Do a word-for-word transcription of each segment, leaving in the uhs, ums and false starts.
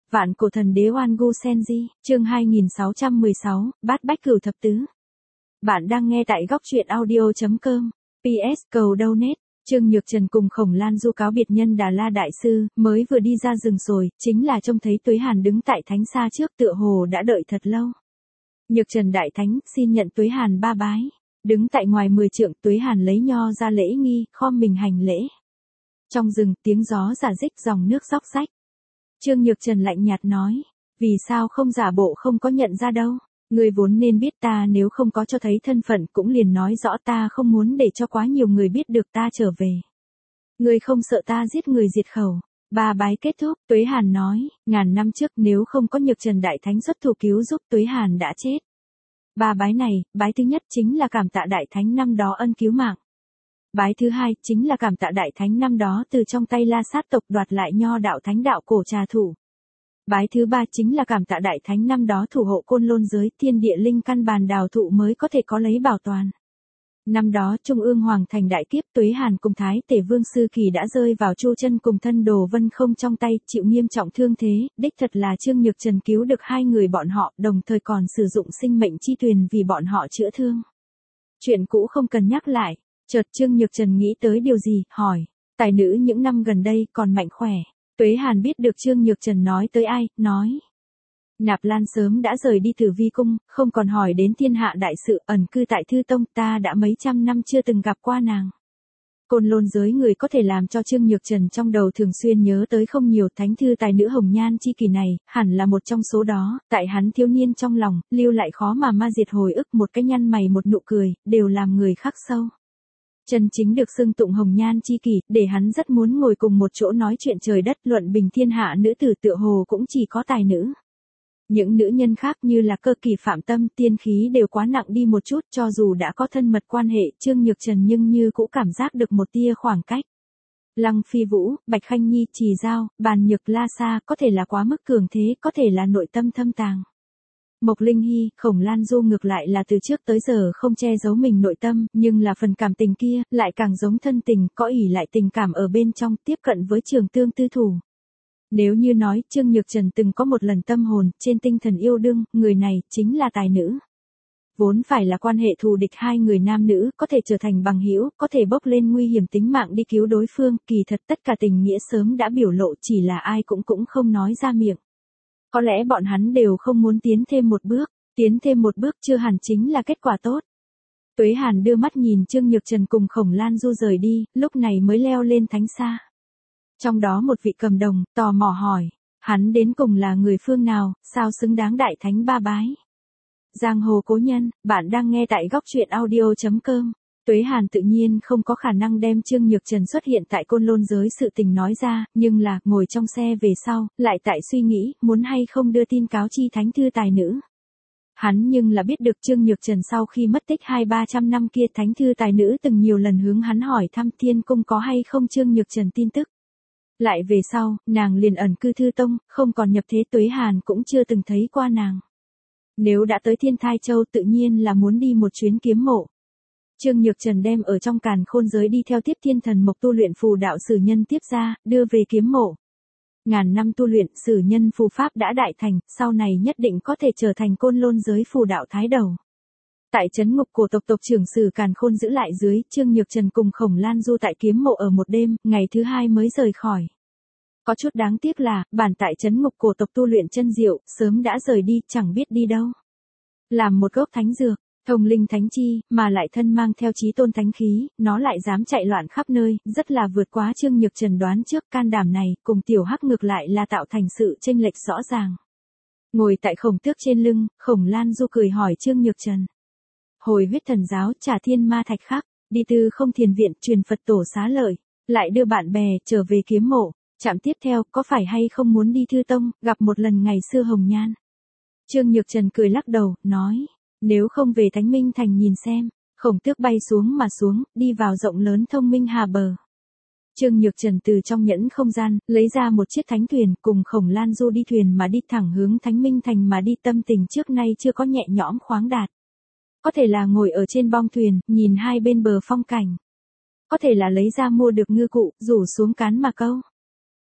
Vạn cổ thần đế Oan Gu Senji, chương hai nghìn sáu trăm mười sáu, Bát Bách Cửu Thập Tứ. Bạn đang nghe tại góc truyện audio chấm com. pê ét cầu donate. Trương Nhược Trần cùng Khổng Lan Du cáo biệt nhân Đà La Đại Sư, mới vừa đi ra rừng rồi, chính là trông thấy Tuế Hàn đứng tại thánh xa trước tựa hồ đã đợi thật lâu. Nhược Trần Đại Thánh, xin nhận Tuế Hàn ba bái. Đứng tại ngoài mười trượng, Tuế Hàn lấy nho ra lễ nghi, khom mình hành lễ. Trong rừng, tiếng gió rả rích, dòng nước róc rách. Trương Nhược Trần lạnh nhạt nói, vì sao không giả bộ không có nhận ra đâu, ngươi vốn nên biết ta, nếu không có cho thấy thân phận cũng liền nói rõ ta không muốn để cho quá nhiều người biết được ta trở về. Ngươi không sợ ta giết người diệt khẩu. Ba bái kết thúc, Tuế Hàn nói, ngàn năm trước nếu không có Nhược Trần Đại Thánh xuất thủ cứu giúp, Tuế Hàn đã chết. Ba bái này, bái thứ nhất chính là cảm tạ Đại Thánh năm đó ân cứu mạng. Bái thứ hai chính là cảm tạ Đại Thánh năm đó từ trong tay La Sát tộc đoạt lại nho đạo thánh đạo cổ trà thủ. Bái thứ ba chính là cảm tạ Đại Thánh năm đó thủ hộ Côn Lôn giới, thiên địa linh căn bàn đào thụ mới có thể có lấy bảo toàn. Năm đó Trung ương hoàng thành đại kiếp, Tuế Hàn cùng Thái Tể Vương Sư Kỳ đã rơi vào Chu Chân cùng thân đồ Vân Không trong tay, chịu nghiêm trọng thương thế, đích thật là Trương Nhược Trần cứu được hai người bọn họ, đồng thời còn sử dụng sinh mệnh chi tuyền vì bọn họ chữa thương. Chuyện cũ không cần nhắc lại. Chợt Trương Nhược Trần nghĩ tới điều gì, hỏi, tài nữ những năm gần đây còn mạnh khỏe. Tuế Hàn biết được Trương Nhược Trần nói tới ai, nói. Nạp Lan sớm đã rời đi Tử Vi Cung, không còn hỏi đến thiên hạ đại sự, ẩn cư tại Thư Tông, ta đã mấy trăm năm chưa từng gặp qua nàng. Côn Lôn giới người có thể làm cho Trương Nhược Trần trong đầu thường xuyên nhớ tới không nhiều, thánh thư tài nữ hồng nhan chi kỳ này, hẳn là một trong số đó, tại hắn thiếu niên trong lòng, lưu lại khó mà ma diệt hồi ức, một cái nhăn mày một nụ cười, đều làm người khắc sâu. Chân chính được xưng tụng hồng nhan chi kỷ, để hắn rất muốn ngồi cùng một chỗ nói chuyện trời đất, luận bình thiên hạ nữ tử, tựa hồ cũng chỉ có tài nữ. Những nữ nhân khác như là Cơ Kỳ, Phạm Tâm, Tiên Khí đều quá nặng đi một chút, cho dù đã có thân mật quan hệ, Trương Nhược Trần nhưng như cũng cảm giác được một tia khoảng cách. Lăng Phi Vũ, Bạch Khanh Nhi, Trì Giao, Bàn Nhược La Sa có thể là quá mức cường thế, có thể là nội tâm thâm tàng. Mộc Linh Hy, Khổng Lan Du ngược lại là từ trước tới giờ không che giấu mình nội tâm, nhưng là phần cảm tình kia, lại càng giống thân tình, có ỷ lại tình cảm ở bên trong, tiếp cận với Trường Tương tư thủ. Nếu như nói, Trương Nhược Trần từng có một lần tâm hồn, trên tinh thần yêu đương, người này, chính là tài nữ. Vốn phải là quan hệ thù địch hai người nam nữ, có thể trở thành bằng hữu, có thể bốc lên nguy hiểm tính mạng đi cứu đối phương, kỳ thật tất cả tình nghĩa sớm đã biểu lộ, chỉ là ai cũng cũng không nói ra miệng. Có lẽ bọn hắn đều không muốn tiến thêm một bước, tiến thêm một bước chưa hẳn chính là kết quả tốt. Tuế Hàn đưa mắt nhìn Trương Nhược Trần cùng Khổng Lan Du rời đi, lúc này mới leo lên thánh xa. Trong đó một vị cầm đồng, tò mò hỏi, hắn đến cùng là người phương nào, sao xứng đáng Đại Thánh ba bái. Giang hồ cố nhân, bạn đang nghe tại góc truyện audio chấm com. Tuế Hàn tự nhiên không có khả năng đem Trương Nhược Trần xuất hiện tại Côn Lôn giới sự tình nói ra, nhưng là, ngồi trong xe về sau, lại tại suy nghĩ, muốn hay không đưa tin cáo chi thánh thư tài nữ. Hắn nhưng là biết được Trương Nhược Trần sau khi mất tích hai ba trăm năm kia, thánh thư tài nữ từng nhiều lần hướng hắn hỏi thăm Thiên Cung có hay không Trương Nhược Trần tin tức. Lại về sau, nàng liền ẩn cư Thư Tông, không còn nhập thế, Tuế Hàn cũng chưa từng thấy qua nàng. Nếu đã tới Thiên Thai Châu tự nhiên là muốn đi một chuyến kiếm mộ. Trương Nhược Trần đem ở trong càn khôn giới đi theo tiếp thiên thần mộc tu luyện phù đạo sử nhân tiếp ra, đưa về kiếm mộ. Ngàn năm tu luyện, sử nhân phù pháp đã đại thành, sau này nhất định có thể trở thành Côn Lôn giới phù đạo thái đầu. Tại trấn ngục cổ tộc tộc trưởng Sử Càn Khôn giữ lại dưới, Trương Nhược Trần cùng Khổng Lan Du tại kiếm mộ ở một đêm, ngày thứ hai mới rời khỏi. Có chút đáng tiếc là, bản tại trấn ngục cổ tộc tu luyện chân diệu, sớm đã rời đi, chẳng biết đi đâu. Làm một gốc thánh dược, thông linh thánh chi, mà lại thân mang theo chí tôn thánh khí, nó lại dám chạy loạn khắp nơi, rất là vượt quá Trương Nhược Trần đoán trước, can đảm này, cùng tiểu hắc ngược lại là tạo thành sự chênh lệch rõ ràng. Ngồi tại khổng tước trên lưng, Khổng Lan Du cười hỏi Trương Nhược Trần. Hồi huyết thần giáo, trả thiên ma thạch khắc, đi tư không thiền viện, truyền Phật tổ xá lợi, lại đưa bạn bè, trở về kiếm mộ, trạm tiếp theo, có phải hay không muốn đi Thư Tông, gặp một lần ngày xưa hồng nhan. Trương Nhược Trần cười lắc đầu, nói, nếu không về Thánh Minh Thành nhìn xem. Khổng tước bay xuống mà xuống, đi vào rộng lớn thông minh hà bờ. Trương Nhược Trần từ trong nhẫn không gian, lấy ra một chiếc thánh thuyền, cùng Khổng Lan Du đi thuyền mà đi thẳng hướng Thánh Minh Thành mà đi, tâm tình trước nay chưa có nhẹ nhõm khoáng đạt. Có thể là ngồi ở trên bong thuyền, nhìn hai bên bờ phong cảnh. Có thể là lấy ra mua được ngư cụ, rủ xuống cán mà câu.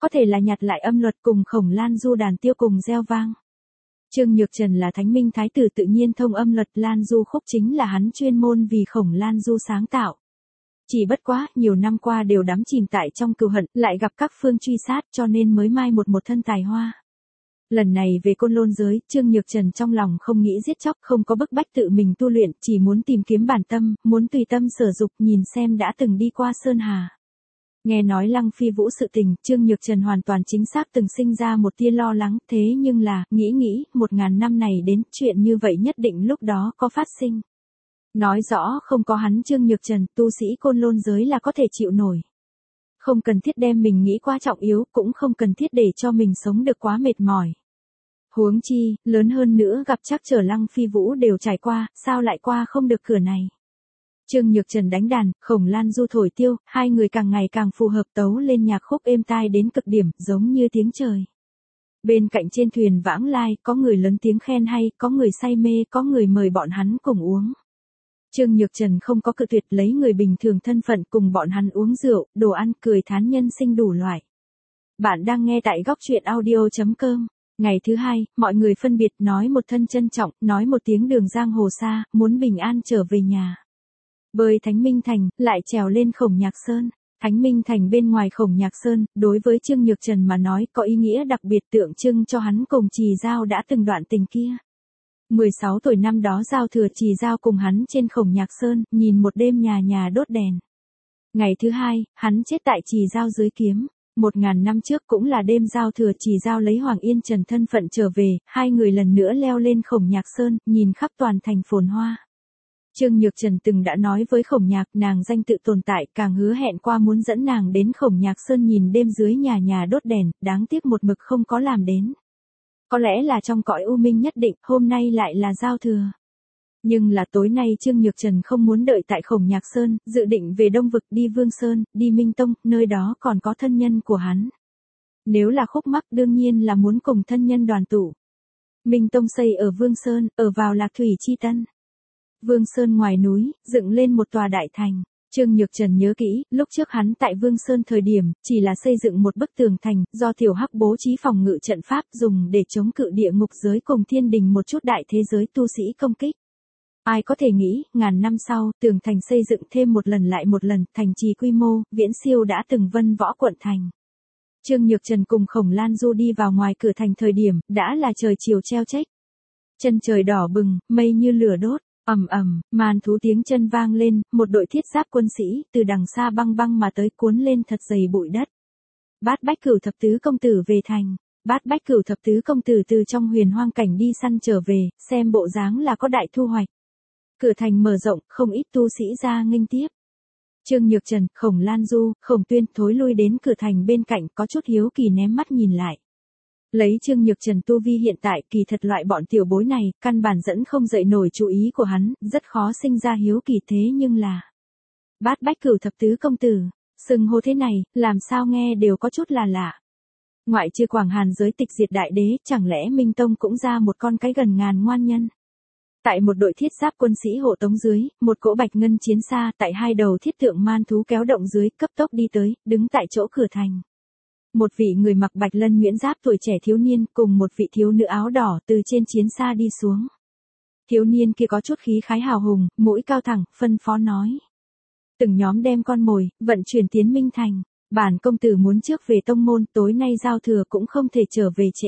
có thể là nhặt lại âm luật cùng Khổng Lan Du đàn tiêu cùng reo vang. Trương Nhược Trần là Thánh Minh Thái tử tự nhiên thông âm luật, Lan Du khúc chính là hắn chuyên môn vì Khổng Lan Du sáng tạo. Chỉ bất quá, nhiều năm qua đều đắm chìm tại trong cừu hận, lại gặp các phương truy sát cho nên mới mai một một thân tài hoa. Lần này về Côn Lôn giới, Trương Nhược Trần trong lòng không nghĩ giết chóc, không có bức bách tự mình tu luyện, chỉ muốn tìm kiếm bản tâm, muốn tùy tâm sở dục, nhìn xem đã từng đi qua Sơn Hà. Nghe nói Lăng Phi Vũ sự tình, Trương Nhược Trần hoàn toàn chính xác từng sinh ra một tia lo lắng, thế nhưng là, nghĩ nghĩ, một ngàn năm này đến, chuyện như vậy nhất định lúc đó có phát sinh. Nói rõ không có hắn Trương Nhược Trần, tu sĩ Côn Lôn giới là có thể chịu nổi. Không cần thiết đem mình nghĩ quá trọng yếu, cũng không cần thiết để cho mình sống được quá mệt mỏi. Huống chi, lớn hơn nữa gặp chắc trở Lăng Phi Vũ đều trải qua, sao lại qua không được cửa này. Trương Nhược Trần đánh đàn, Khổng Lan Du thổi tiêu, hai người càng ngày càng phù hợp tấu lên nhạc khúc êm tai đến cực điểm, giống như tiếng trời. Bên cạnh trên thuyền vãng lai, có người lớn tiếng khen hay, có người say mê, có người mời bọn hắn cùng uống. Trương Nhược Trần không có cự tuyệt, lấy người bình thường thân phận cùng bọn hắn uống rượu, đồ ăn, cười thán nhân sinh đủ loại. Bạn đang nghe tại góc truyện audio chấm com. Ngày thứ hai, mọi người phân biệt nói một thân trân trọng, nói một tiếng đường giang hồ xa, muốn bình an trở về nhà. Bơi Thánh Minh Thành, lại trèo lên Khổng Nhạc Sơn. Thánh Minh Thành bên ngoài Khổng Nhạc Sơn, đối với Trương Nhược Trần mà nói có ý nghĩa đặc biệt, tượng trưng cho hắn cùng Trì Dao đã từng đoạn tình kia. mười sáu tuổi năm đó giao thừa, Trì Dao cùng hắn trên Khổng Nhạc Sơn, nhìn một đêm nhà nhà đốt đèn. Ngày thứ hai, hắn chết tại Trì Dao dưới kiếm. Một ngàn năm trước cũng là đêm giao thừa, Trì Dao lấy Hoàng Yên Trần thân phận trở về, hai người lần nữa leo lên Khổng Nhạc Sơn, nhìn khắp toàn thành phồn hoa. Trương Nhược Trần từng đã nói với Khổng Nhạc nàng danh tự tồn tại, càng hứa hẹn qua muốn dẫn nàng đến Khổng Nhạc Sơn nhìn đêm dưới nhà nhà đốt đèn, đáng tiếc một mực không có làm đến. Có lẽ là trong cõi u minh nhất định, hôm nay lại là giao thừa. Nhưng là tối nay Trương Nhược Trần không muốn đợi tại Khổng Nhạc Sơn, dự định về Đông Vực, đi Vương Sơn, đi Minh Tông, nơi đó còn có thân nhân của hắn. Nếu là khúc mắc đương nhiên là muốn cùng thân nhân đoàn tụ. Minh Tông xây ở Vương Sơn, ở vào Lạc Thủy Chi Tân. Vương Sơn ngoài núi, dựng lên một tòa đại thành. Trương Nhược Trần nhớ kỹ, lúc trước hắn tại Vương Sơn thời điểm, chỉ là xây dựng một bức tường thành, do Tiểu Hắc bố trí phòng ngự trận pháp dùng để chống cự địa ngục giới cùng thiên đình một chút đại thế giới tu sĩ công kích. Ai có thể nghĩ, ngàn năm sau, tường thành xây dựng thêm một lần lại một lần, thành trì quy mô, viễn siêu đã từng Vân Võ quận thành. Trương Nhược Trần cùng Khổng Lan Du đi vào ngoài cửa thành thời điểm, đã là trời chiều treo trách. Chân trời đỏ bừng, mây như lửa đốt. Ầm ầm, màn thú tiếng chân vang lên, một đội thiết giáp quân sĩ từ đằng xa băng băng mà tới, cuốn lên thật dày bụi đất. Bát Bách Cửu thập tứ công tử về thành. Bát Bách Cửu thập tứ công tử từ trong huyền hoang cảnh đi săn trở về, xem bộ dáng là có đại thu hoạch. Cửa thành mở rộng, không ít tu sĩ ra nghênh tiếp. Trương Nhược Trần, Khổng Lan Du, Khổng Tuyên thối lui đến cửa thành bên cạnh, có chút hiếu kỳ ném mắt nhìn lại. Lấy Trương Nhược Trần tu vi hiện tại, kỳ thật loại bọn tiểu bối này, căn bản dẫn không dậy nổi chú ý của hắn, rất khó sinh ra hiếu kỳ, thế nhưng là Bát Bách Cửu thập tứ công tử, xưng hô thế này, làm sao nghe đều có chút là lạ. Ngoại trừ Quảng Hàn giới tịch diệt đại đế, chẳng lẽ Minh Tông cũng ra một con cái gần ngàn ngoan nhân. Tại một đội thiết giáp quân sĩ hộ tống dưới, một cỗ bạch ngân chiến xa, tại hai đầu thiết tượng man thú kéo động dưới, cấp tốc đi tới, đứng tại chỗ cửa thành. Một vị người mặc bạch lân nhuyễn giáp tuổi trẻ thiếu niên cùng một vị thiếu nữ áo đỏ từ trên chiến xa đi xuống. Thiếu niên kia có chút khí khái hào hùng, mũi cao thẳng, phân phó nói. Từng nhóm đem con mồi, vận chuyển tiến Minh Thành. Bản công tử muốn trước về tông môn, tối nay giao thừa cũng không thể trở về trễ.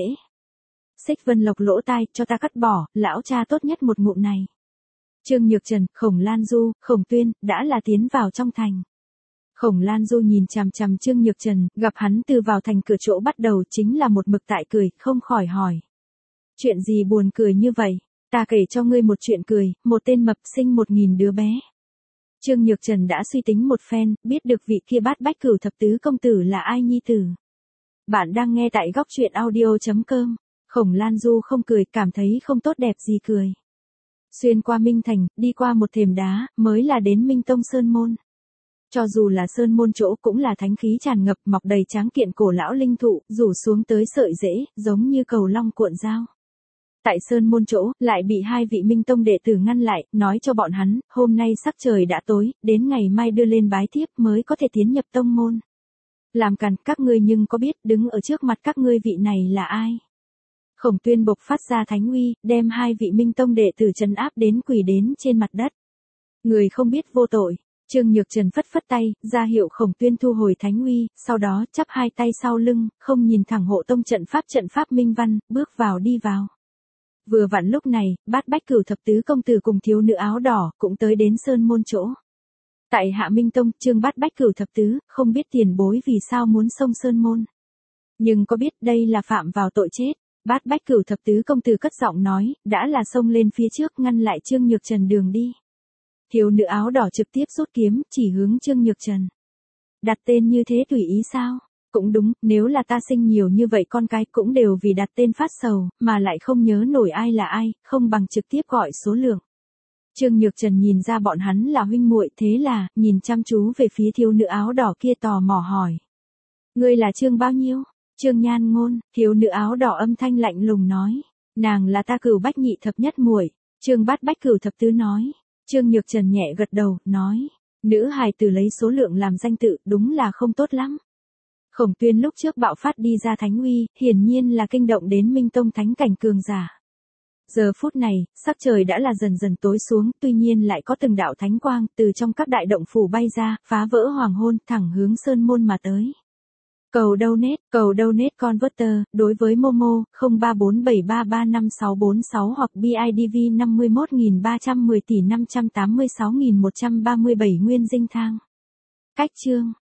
Xích Vân Lộc lỗ tai, cho ta cắt bỏ, lão cha tốt nhất một ngụm này. Trương Nhược Trần, Khổng Lan Du, Khổng Tuyên, đã là tiến vào trong thành. Khổng Lan Du nhìn chằm chằm Trương Nhược Trần, gặp hắn từ vào thành cửa chỗ bắt đầu chính là một mực tại cười, không khỏi hỏi. Chuyện gì buồn cười như vậy? Ta kể cho ngươi một chuyện cười, một tên mập sinh một nghìn đứa bé. Trương Nhược Trần đã suy tính một phen, biết được vị kia Bát Bách Cửu thập tứ công tử là ai nhi tử. Bạn đang nghe tại góc truyện audio chấm com. Khổng Lan Du không cười, cảm thấy không tốt đẹp gì cười. Xuyên qua Minh Thành, đi qua một thềm đá, mới là đến Minh Tông Sơn Môn. Cho dù là Sơn Môn chỗ cũng là thánh khí tràn ngập, mọc đầy tráng kiện cổ lão linh thụ, rủ xuống tới sợi rễ, giống như cầu long cuộn dao. Tại Sơn Môn chỗ, lại bị hai vị Minh Tông đệ tử ngăn lại, nói cho bọn hắn, hôm nay sắc trời đã tối, đến ngày mai đưa lên bái tiếp mới có thể tiến nhập tông môn. Làm càn, các ngươi nhưng có biết đứng ở trước mặt các ngươi vị này là ai? Khổng Tuyên bộc phát ra thánh uy, đem hai vị Minh Tông đệ tử trấn áp đến quỳ đến trên mặt đất. Người không biết vô tội. Trương Nhược Trần phất phất tay, ra hiệu Khổng Tuyên thu hồi thánh uy, sau đó chắp hai tay sau lưng, không nhìn thẳng hộ tông trận pháp trận pháp minh văn, bước vào đi vào. Vừa vặn lúc này, Bát Bách Cửu thập tứ công tử cùng thiếu nữ áo đỏ cũng tới đến sơn môn chỗ. Tại Hạ Minh Tông, Trương Bát Bách Cửu thập tứ, không biết tiền bối vì sao muốn xông sơn môn. Nhưng có biết đây là phạm vào tội chết. Bát Bách Cửu thập tứ công tử cất giọng nói, đã là xông lên phía trước ngăn lại Trương Nhược Trần đường đi. Thiếu nữ áo đỏ trực tiếp rút kiếm, chỉ hướng Trương Nhược Trần. Đặt tên như thế tùy ý sao? Cũng đúng, nếu là ta sinh nhiều như vậy con cái cũng đều vì đặt tên phát sầu, mà lại không nhớ nổi ai là ai, không bằng trực tiếp gọi số lượng. Trương Nhược Trần nhìn ra bọn hắn là huynh muội, thế là, nhìn chăm chú về phía thiếu nữ áo đỏ kia tò mò hỏi. Ngươi là Trương bao nhiêu? Trương Nhan Ngôn, thiếu nữ áo đỏ âm thanh lạnh lùng nói. Nàng là ta Cửu Bách nhị thập nhất muội. Trương Bát Bách Cửu thập tứ nói. Trương Nhược Trần nhẹ gật đầu, nói. Nữ hài tử lấy số lượng làm danh tự, đúng là không tốt lắm. Khổng Tuyên lúc trước bạo phát đi ra thánh uy, hiển nhiên là kinh động đến Minh Tông thánh cảnh cường giả. Giờ phút này, sắc trời đã là dần dần tối xuống, tuy nhiên lại có từng đạo thánh quang từ trong các đại động phủ bay ra, phá vỡ hoàng hôn, thẳng hướng sơn môn mà tới. Cầu donate, cầu donate converter, đối với Momo, không ba bốn bảy ba ba năm sáu bốn sáu hoặc bê i đê vê năm mươi mốt nghìn ba trăm mười tỷ năm trăm tám mươi sáu nghìn một trăm ba mươi bảy nguyên dinh thang. Cách chương.